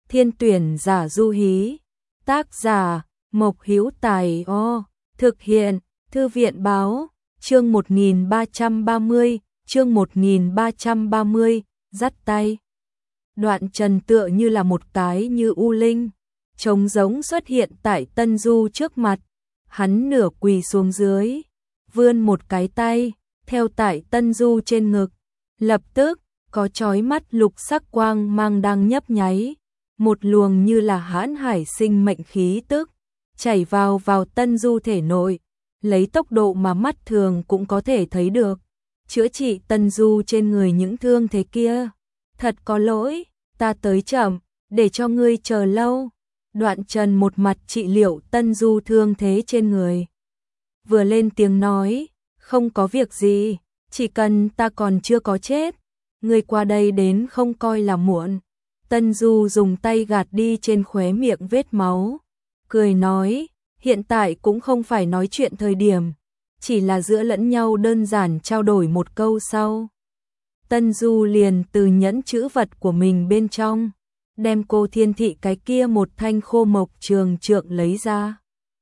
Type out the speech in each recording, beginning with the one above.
Thiên tuyển giả du hí. Tác giả Mộc Hữu Tài. Thực hiện Thư viện báo. Chương 1330, chương 1330, dắt tay. Đoạn Trần tựa như là một cái như u linh, trống rỗng xuất hiện tại Tân Du trước mặt. Hắn nửa quỳ xuống dưới, vươn một cái tay, theo tại Tân Du trên ngực. Lập tức, có chói mắt lục sắc quang mang đang nhấp nháy. Một luồng như là hãn hải sinh mệnh khí tức, chảy vào Tân Du thể nội, lấy tốc độ mà mắt thường cũng có thể thấy được. Chữa trị Tân Du trên người những thương thế kia. Thật có lỗi, ta tới chậm, để cho ngươi chờ lâu. Đoạn Trần một mặt trị liệu Tân Du thương thế trên người. Vừa lên tiếng nói, không có việc gì, chỉ cần ta còn chưa có chết, ngươi qua đây đến không coi là muộn. Tân Du dùng tay gạt đi trên khóe miệng vết máu, cười nói, hiện tại cũng không phải nói chuyện thời điểm, chỉ là giữa lẫn nhau đơn giản trao đổi một câu sau. Tân Du liền từ nhẫn chữ vật của mình bên trong, đem Cô Thiên Thị cái kia một thanh khô mộc trường trượng lấy ra.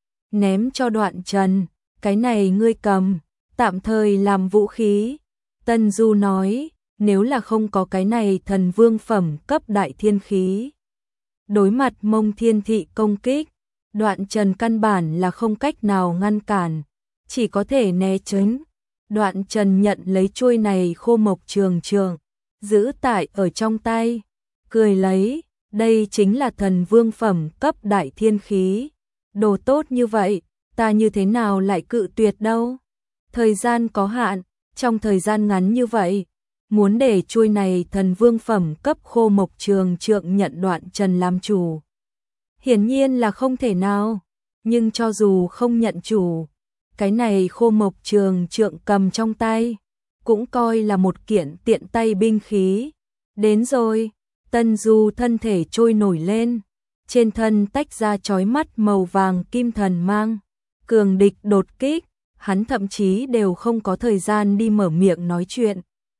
Ném cho Đoạn Trần, cái này ngươi cầm, tạm thời làm vũ khí. Tân Du nói, nếu là không có cái này thần vương phẩm cấp đại thiên khí, đối mặt Mông Thiên Thị công kích, Đoạn Trần căn bản là không cách nào ngăn cản, chỉ có thể né tránh. Đoạn Trần nhận lấy chuôi này khô mộc trường trượng, giữ tại ở trong tay, cười lấy, đây chính là thần vương phẩm cấp đại thiên khí. Đồ tốt như vậy, ta như thế nào lại cự tuyệt đâu. Thời gian có hạn, trong thời gian ngắn như vậy, muốn để chuôi này thần vương phẩm cấp khô mộc trường trượng nhận Đoạn Trần làm chủ, hiển nhiên là không thể nào. Nhưng cho dù không nhận chủ, cái này khô mộc trường trượng cầm trong tay, cũng coi là một kiện tiện tay binh khí. Đến rồi, Tân Du thân thể trôi nổi lên, trên thân tách ra chói mắt màu vàng kim thần mang. Cường địch đột kích, hắn thậm chí đều không có thời gian đi mở miệng nói chuyện,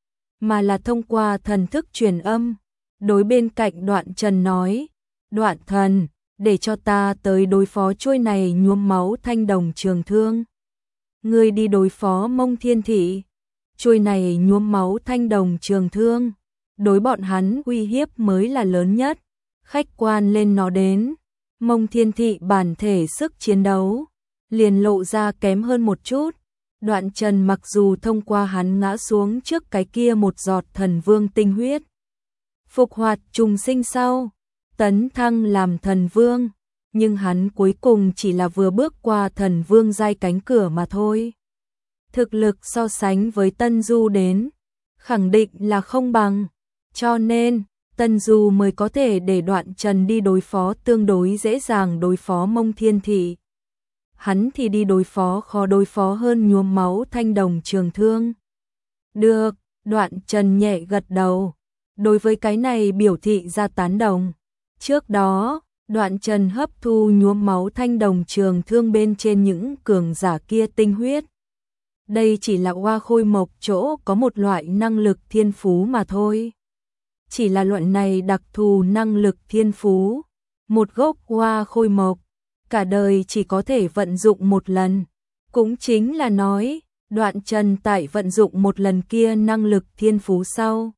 mà là thông qua thần thức truyền âm, đối bên cạnh Đoạn Trần nói, Đoạn thần, để cho ta tới đối phó chuôi này nhuốm máu thanh đồng trường thương. Ngươi đi đối phó Mông Thiên Thị, chuôi này nhuốm máu thanh đồng trường thương, đối bọn hắn uy hiếp mới là lớn nhất. Khách quan lên nó đến, Mông Thiên Thị bản thể sức chiến đấu liền lộ ra kém hơn một chút. Đoạn Trần mặc dù thông qua hắn ngã xuống trước cái kia một giọt thần vương tinh huyết, phục hoạt trùng sinh sau, tấn thăng làm thần vương, nhưng hắn cuối cùng chỉ là vừa bước qua thần vương giai cánh cửa mà thôi. Thực lực so sánh với Tân Du đến, khẳng định là không bằng, cho nên Tân Du mới có thể để Đoạn Trần đi đối phó tương đối dễ dàng đối phó Mông Thiên Thị. Hắn thì đi đối phó khó đối phó hơn nhuốm máu thanh đồng trường thương. Được, Đoạn Trần nhẹ gật đầu, đối với cái này biểu thị ra tán đồng. Trước đó, Đoạn Trần hấp thu nhuốm máu thanh đồng trường thương bên trên những cường giả kia tinh huyết. Đây chỉ là Hoa Khôi Mộc chỗ có một loại năng lực thiên phú mà thôi. Chỉ là loại này đặc thù năng lực thiên phú, một gốc Hoa Khôi Mộc, cả đời chỉ có thể vận dụng một lần. Cũng chính là nói, Đoạn Trần tại vận dụng một lần kia năng lực thiên phú sau,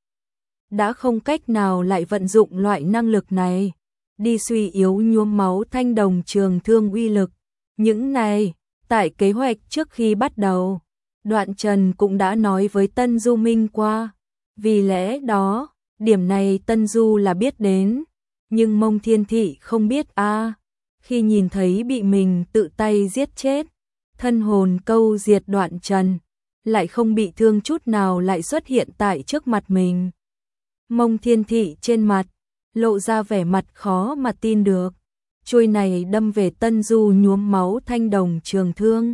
đã không cách nào lại vận dụng loại năng lực này, đi suy yếu nhuốm máu thanh đồng trường thương uy lực. Những này, tại kế hoạch trước khi bắt đầu, Đoạn Trần cũng đã nói với Tân Du Minh qua. Vì lẽ đó, điểm này Tân Du là biết đến, nhưng Mông Thiên Thị không biết a. Khi nhìn thấy bị mình tự tay giết chết, thân hồn câu diệt Đoạn Trần, lại không bị thương chút nào lại xuất hiện tại trước mặt mình. Mông Thiên Thị trên mặt lộ ra vẻ mặt khó mà tin được. Chuôi này đâm về Tân Du nhuốm máu thanh đồng trường thương.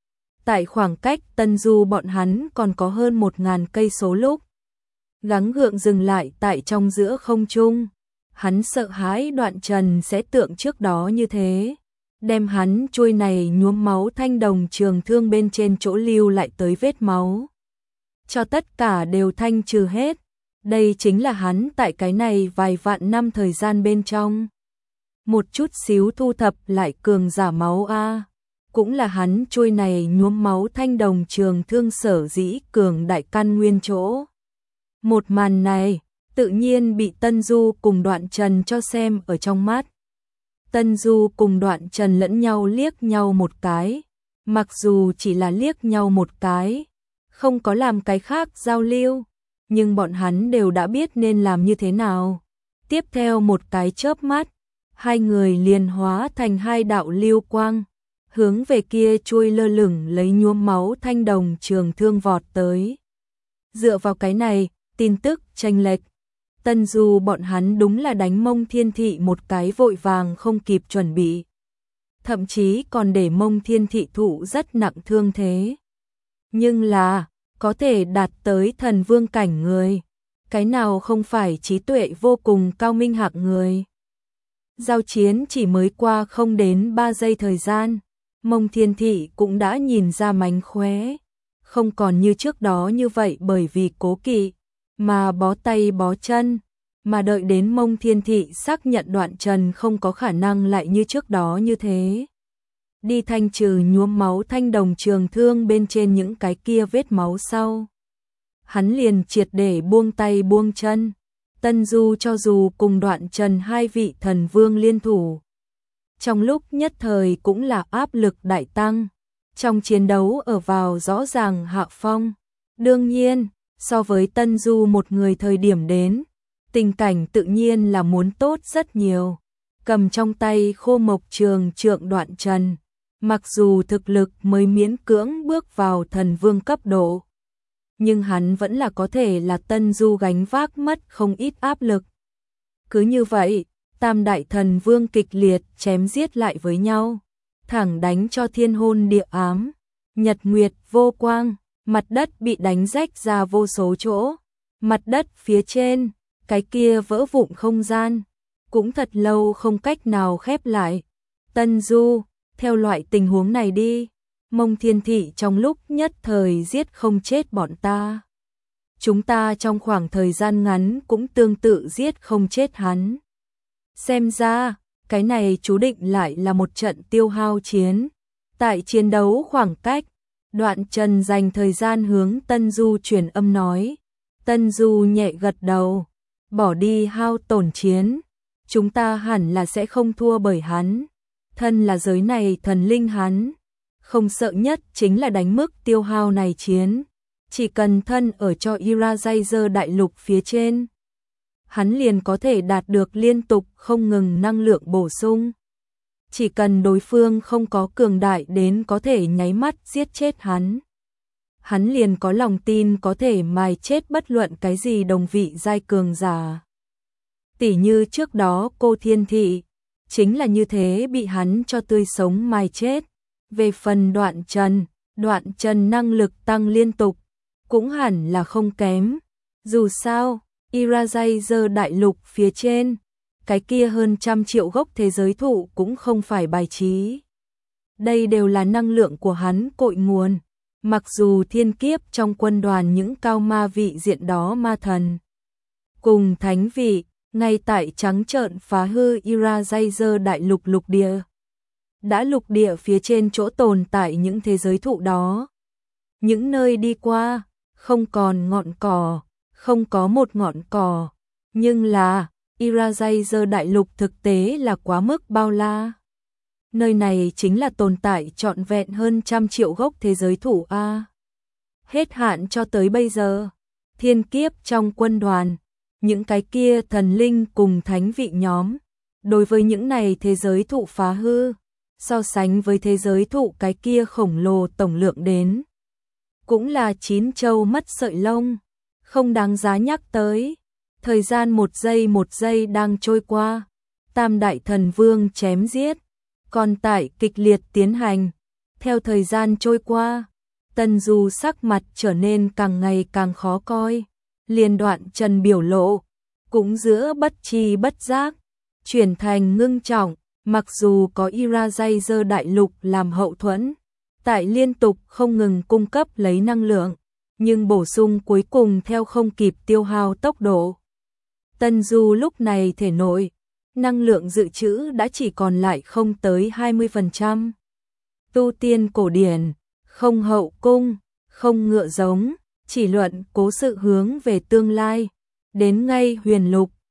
Tại khoảng cách Tân Du bọn hắn còn có hơn 1000 cây số lúc, gắng gượng dừng lại tại trong giữa không trung. Hắn sợ hãi Đoạn Trần sẽ tượng trước đó như thế, đem hắn chuôi này nhuốm máu thanh đồng trường thương bên trên chỗ lưu lại tới vết máu, cho tất cả đều thanh trừ hết. Đây chính là hắn tại cái này vài vạn năm thời gian bên trong. Một chút xíu thu thập lại cường giả máu a. Cũng là hắn trôi này nhuốm máu thanh đồng trường thương sở dĩ cường đại căn nguyên chỗ. Một màn này, tự nhiên bị Tân Du cùng Đoạn Trần cho xem ở trong mắt. Tân Du cùng Đoạn Trần lẫn nhau liếc nhau một cái, mặc dù chỉ là liếc nhau một cái, không có làm cái khác giao lưu, nhưng bọn hắn đều đã biết nên làm như thế nào. Tiếp theo một cái chớp mắt, hai người liền hóa thành hai đạo lưu quang, hướng về kia trôi lơ lửng lấy nhuốm máu thanh đồng trường thương vọt tới. Dựa vào cái này, tin tức chênh lệch, Tân Du bọn hắn đúng là đánh Mông Thiên Thị một cái vội vàng không kịp chuẩn bị. Thậm chí còn để Mông Thiên Thị thụ rất nặng thương thế. Nhưng là, có thể đạt tới thần vương cảnh người. Cái nào không phải trí tuệ vô cùng cao minh hạng người. Giao chiến chỉ mới qua không đến 3 giây thời gian. Mông Thiên Thị cũng đã nhìn ra mánh khóe. Không còn như trước đó như vậy bởi vì cố kỵ. Mà bó tay bó chân, mà đợi đến Mông Thiên Thị xác nhận Đoạn Trần không có khả năng lại như trước đó như thế. Đi thanh trừ nhuốm máu thanh đồng trường thương bên trên những cái kia vết máu sau. Hắn liền triệt để buông tay buông chân. Tân Du cho dù cùng Đoạn Trần hai vị thần vương liên thủ. Trong lúc nhất thời cũng là áp lực đại tăng. Trong chiến đấu ở vào rõ ràng hạ phong. Đương nhiên, so với Tân Du một người thời điểm đến, tình cảnh tự nhiên là muốn tốt rất nhiều. Cầm trong tay khô mộc trường trượng Đoạn Trần, mặc dù thực lực mới miễn cưỡng bước vào thần vương cấp độ, nhưng hắn vẫn là có thể là Tân Du gánh vác mất không ít áp lực. Cứ như vậy, tam đại thần vương kịch liệt chém giết lại với nhau, thẳng đánh cho thiên hôn địa ám, nhật nguyệt vô quang. Mặt đất bị đánh rách ra vô số chỗ, mặt đất phía trên, cái kia vỡ vụn không gian, cũng thật lâu không cách nào khép lại. Tân Du, theo loại tình huống này đi, Mông Thiên Thị trong lúc nhất thời giết không chết bọn ta. Chúng ta trong khoảng thời gian ngắn cũng tương tự giết không chết hắn. Xem ra, cái này chú định lại là một trận tiêu hao chiến. Tại chiến đấu khoảng cách, Đoạn Trần dành thời gian hướng Tân Du truyền âm nói. Tân Du nhẹ gật đầu, bỏ đi hao tổn chiến. Chúng ta hẳn là sẽ không thua bởi hắn. Thân là giới này thần linh hắn. Không sợ nhất chính là đánh mức tiêu hao này chiến. Chỉ cần thân ở cho Irajazer đại lục phía trên, hắn liền có thể đạt được liên tục không ngừng năng lượng bổ sung. Chỉ cần đối phương không có cường đại đến có thể nháy mắt giết chết hắn, hắn liền có lòng tin có thể mài chết bất luận cái gì đồng vị giai cường giả. Tỉ như trước đó cô Thiên Thị, chính là như thế bị hắn cho tươi sống mài chết. Về phần Đoạn Trần năng lực tăng liên tục, cũng hẳn là không kém. Dù sao, Irajazer đại lục phía trên, cái kia hơn 100 triệu gốc thế giới thụ cũng không phải bài trí. Đây đều là năng lượng của hắn cội nguồn. Mặc dù thiên kiếp trong quân đoàn những cao ma vị diện đó ma thần cùng thánh vị, ngay tại trắng trợn phá hư Irajazer đại lục lục địa. Đã lục địa phía trên chỗ tồn tại những thế giới thụ đó. Những nơi đi qua, không còn ngọn cỏ, không có một ngọn cỏ. Nhưng là, Irajazer đại lục thực tế là quá mức bao la. Nơi này chính là tồn tại trọn vẹn hơn 100 triệu gốc thế giới thụ A. Hết hạn cho tới bây giờ, thiên kiếp trong quân đoàn, những cái kia thần linh cùng thánh vị nhóm, đối với những này thế giới thụ phá hư, so sánh với thế giới thụ cái kia khổng lồ tổng lượng đến. Cũng là 9 châu mất sợi lông, không đáng giá nhắc tới. Thời gian một giây đang trôi qua, tam đại thần vương chém giết, còn tại kịch liệt tiến hành. Theo thời gian trôi qua, Tân Du sắc mặt trở nên càng ngày càng khó coi, liền Đoạn Trần biểu lộ, cũng giữa bất tri bất giác, chuyển thành ngưng trọng, mặc dù có Irajazer đại lục làm hậu thuẫn, tại liên tục không ngừng cung cấp lấy năng lượng, nhưng bổ sung cuối cùng theo không kịp tiêu hao tốc độ. Tân Du lúc này thể nội, năng lượng dự trữ đã chỉ còn lại không tới 20%. Tu tiên cổ điển, không hậu cung, không ngựa giống, chỉ luận cố sự hướng về tương lai. Đến ngay huyền lục,